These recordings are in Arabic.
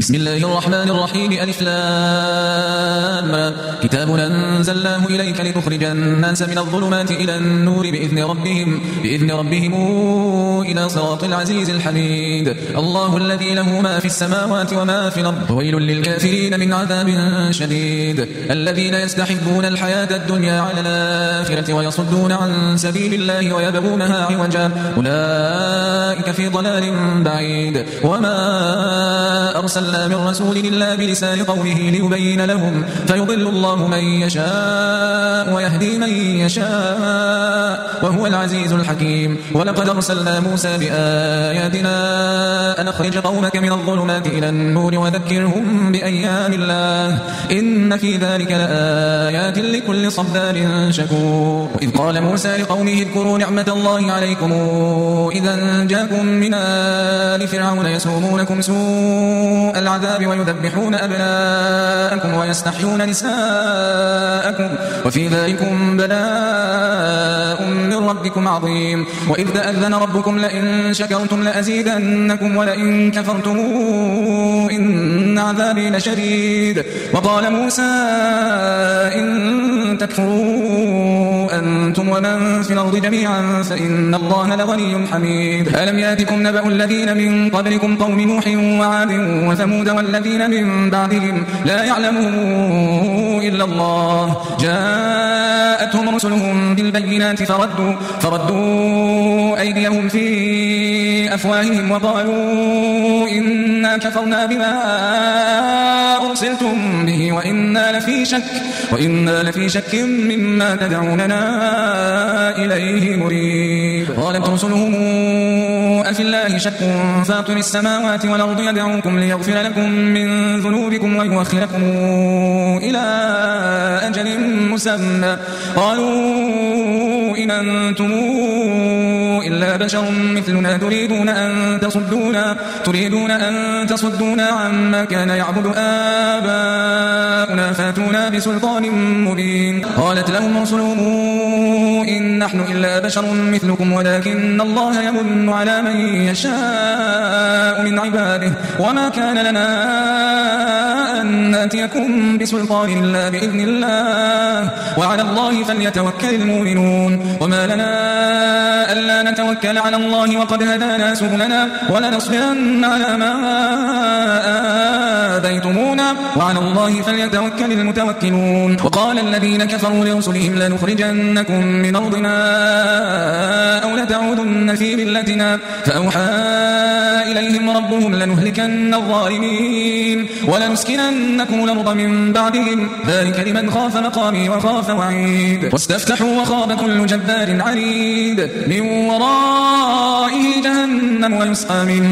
بسم الله الرحمن الرحيم. ألف لام كتاب أنزلناه إليك لتخرج الناس من الظلمات إلى النور بإذن ربهم إلى صراط العزيز الحميد. الله الذي له ما في السماوات وما في الأرض وويل للكافرين من عذاب شديد. الذين يستحبون الحياة الدنيا على الآخرة ويصدون عن سبيل الله ويبغونها عوجا أولئك في ضلال بعيد. وما أرسلنا من رسول إلا بلسان قومه ليبين لهم فيضل الله من يشاء ويهدي من يشاء وهو العزيز الحكيم. ولقد أرسلنا موسى بآياتنا أن أخرج قومك من الظلمات إلى النور وذكرهم بأيام الله إن في ذلك لآيات لكل صبار شكور. وإذ قال موسى لقومه اذكروا نعمة الله عليكم إذا جاءكم من آل فرعون يسومونكم سوء العذاب ويذبحون أبناءكم ويستحيون نساءكم وفي ذلكم بلاء من ربكم عظيم. وإذ تأذن ربكم لئن شكرتم لأزيدنكم ولئن كفرتم إن عذابي لشديد. وقال موسى إن تكفروا أنتم ومن في الأرض جميعا فإن الله لغني حميد. ألم يأتكم نبأ الذين من قبلكم قوم نوح وعاد وثمود والذين من بعدهم لا يعلمهم إلا الله جاءتهم رسلهم بالبينات فردوا أيديهم في أفواههم وقالوا إنا كفرنا بما أرسلتم به وإنا لفي شك مما تدعوننا إليه مريب. قالت رسلهم أفي الله شك فاطر السماوات والأرض يدعوكم ليغفر لكم من ذنوبكم ويؤخركم إلى أجل مسمى قالوا إن أنتم إلا بشر مثلنا تريدون أن تصدونا عما كان يعبد آباؤنا فاتونا بسلطان مبين. قالت لهم رسلهم إن نحن إلا بشر مثلكم ولكن الله يمن على من يشاء من عباده وما كان لنا أن نأتيكم بسلطان إلا بإذن الله وعلى الله فليتوكل المؤمنون. وما لنا ألا نتوكل على الله وقد هدانا سبلنا ولنصبرن على ما آذيتمونا وعلى الله فليتوكل المتوكلون. وقال الذين كفروا لرسلهم لنخرجنكم من أرضنا أو لتعودن في ملتنا فأوحى إليهم ربهم لنهلكن الظالمين ولنسكننكم الأرض من بعدهم ذلك لمن خاف مقامي وخاف وعيد. واستفتحوا وخاب كل جبار عنيد من ورائه جهنم ويسقى من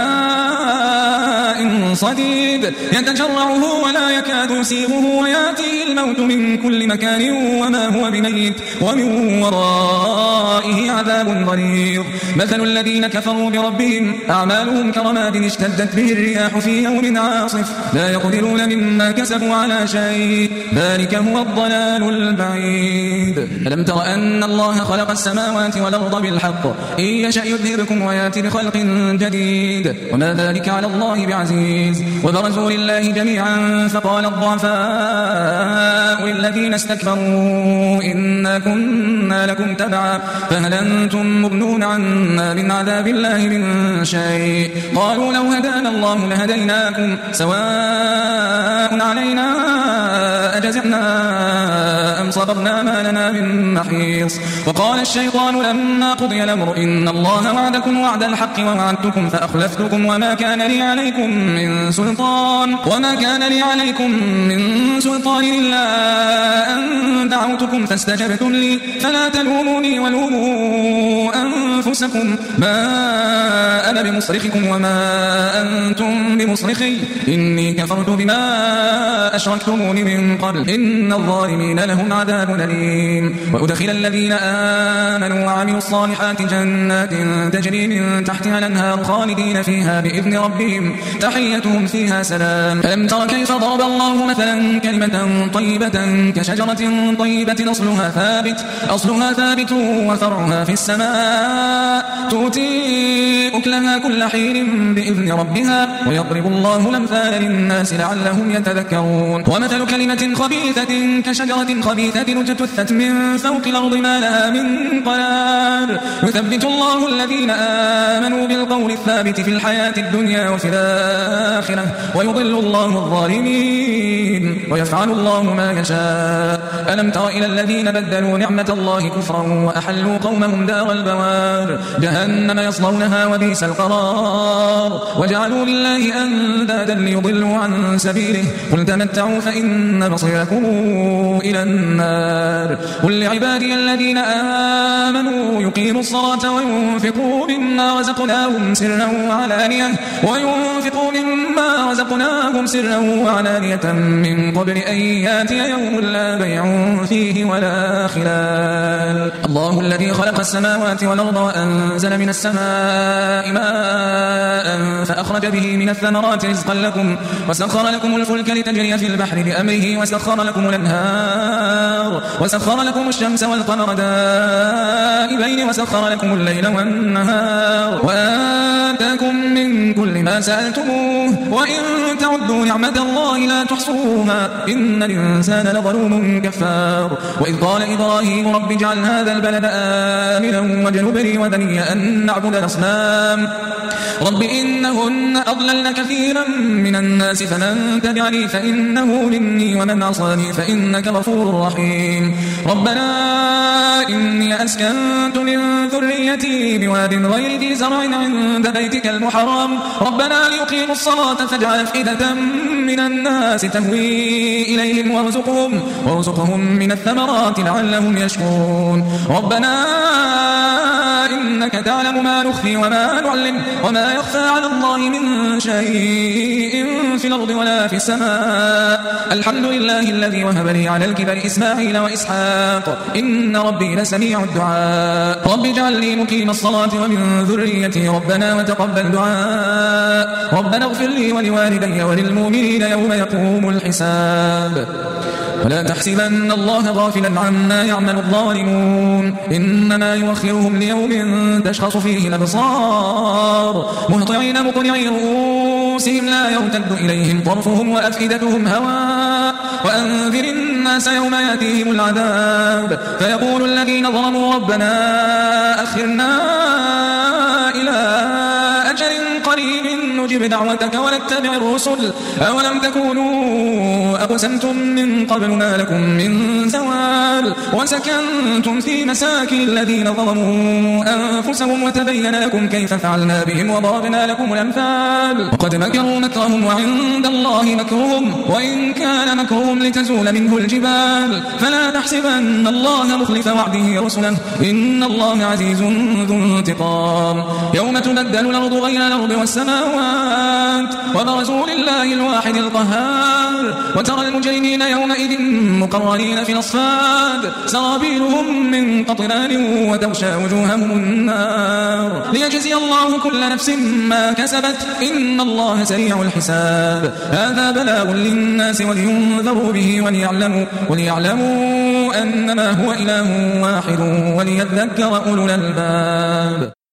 ماء صديد يتجرعه ولا يكاد يسيغه ويأتيه الموت من كل مكان وما هو بميت ومن ورائه عذاب غليظ. مثل الذين كفروا بربهم أعمالهم كرماد اشتدت به الرياح في يوم عاصف لا يقدرون مما كسبوا على شيء ذلك هو الضلال البعيد. ألم تر أن الله خلق السماوات والأرض بالحق إن يشأ يذهبكم ويأتي بخلق جديد وما ذلك على الله بعزيز. وبرزوا لله جميعا فقال الضعفاء للذين استكبروا إنا كنا لكم تبعا فهل أنتم مغنون عنا من عذاب الله من شيء قالوا لو هدانا الله لهديناكم سواء علينا أجزعنا أم صبرنا ما لنا من محيص. وقال الشيطان لما قضي الأمر إن الله وعدكم وعد الحق ووعدتكم فأخلفتكم وما كان لي عليكم من سلطان إلا أن دعوتكم فاستجبتم لي فلا تلوموني ولوموا أنفسكم ما أنا بمصرخكم وما أنتم بمصرخي إني كفرت بما أشركتمون من قبل إن الظالمين لهم عذاب أليم. وأدخل الذين آمنوا وعملوا الصالحات جنات تجري من تحتها الأنهار خالدين فيها بإذن ربهم تحية وتحيتهم فيها سلام. ألم تر كيف ضرب الله مثلا كلمة طيبة كشجرة طيبة أصلها ثابت وفرعها في السماء تؤتي أكلها كل حين بإذن ربها ويضرب الله الأمثال للناس لعلهم يتذكرون. ومثل كلمة خبيثة كشجرة خبيثة اجتثت من فوق الأرض ما لها من قرار يثبت الله الذين آمنوا بالقول الثابت في الحياة الدنيا وفي الآخرة ويضل الله الظالمين ويفعل الله ما يشاء. ألم تر إلى الذين بدلوا نعمة الله كفرا وأحلوا قومهم دار البوار جهنم يصلونها وبئس القرار وجعلوا لله أندادا ليضلوا عن سبيله قل تمتعوا فإن مصيركم إلى النار. قل لعبادي الذين آمنوا يقيموا الصلاة وينفقوا مما رزقناهم سرا وعلانية من قبل أن ياتي يوم لا بيع فيه ولا خلال. الله الذي خلق السماوات والأرض وأنزل من السماء ماء فأخرج به من الثمرات رزقا لكم وسخر لكم الفلك لتجري في البحر بأمره وسخر لكم الأنهار وسخر لكم الشمس والقمر دائبين وسخر لكم الليل والنهار وآتاكم من كل ما سألتموه وإن تعدوا نعمة الله لا تحصوها إن الإنسان لظلوم كفار. وإذ قال إبراهيم رب اجعل هذا البلد آمنا واجنبني وبني أن نعبد الأصنام رب إنهن أضللن كثيرا من الناس فمن تبعني فإنه مني ومن عصاني فإنك غفور رحيم. ربنا إني أسكنت من ذريتي بواد غير ذي زرع عند بيتك المحرم ربنا ليقيموا الصلاة فاجعل أفئدة من الناس تهوي إليهم وارزقهم من الثمرات لعلهم يشكرون. ربنا إنك تعلم ما نخفي وما نعلن وما يخفى على الله من شيء في الأرض ولا في السماء. الحمد لله الذي وهب لي على الكبر إسماعيل وإسحاق إن ربي لسميع الدعاء. رب اجعل لي مقيم الصلاة ومن ذريتي ربنا وتقبل دعاء. ربنا اغفر لي ولوالدي وللمؤمنين يوم يقوم الحساب. ولا تحسبن الله غافلا عما يعمل الظالمون إنما يؤخرهم ليوم تشخص فيه الأبصار مهطعين مقنعي رؤوسهم لا يرتد إليهم طرفهم وأفئدتهم هواء. وأنذر الناس يوم يأتيهم العذاب فيقول الذين ظلموا ربنا أخرنا إلى أجل قريب نجب دعوتك ونتبع الرسل أولم تكونوا أقسمتم من قبل ما لكم من زوال وسكنتم في مساكن الذين ظلموا أنفسهم وتبين لكم كيف فعلنا بهم وضربنا لكم الأمثال. وقد مكروا مكرهم وعند الله مكرهم وإن كان مكرهم لتزول منه الجبال فلا تحسبن الله مخلف وعده رسله إن الله عزيز ذو انتقام. يوم تبدل الأرض غير الأرض والسماوات وبرزوا لله الواحد القهار وترى المجرمين يومئذ مقرنين في الأصفاد سرابيلهم من قطران وتغشى وجوههم النار ليجزي الله كل نفس ما كسبت إن الله سريع الحساب. هذا بلاغ للناس ولينذروا به وليعلموا أنما هو إله واحد وليذكر أولو الألباب.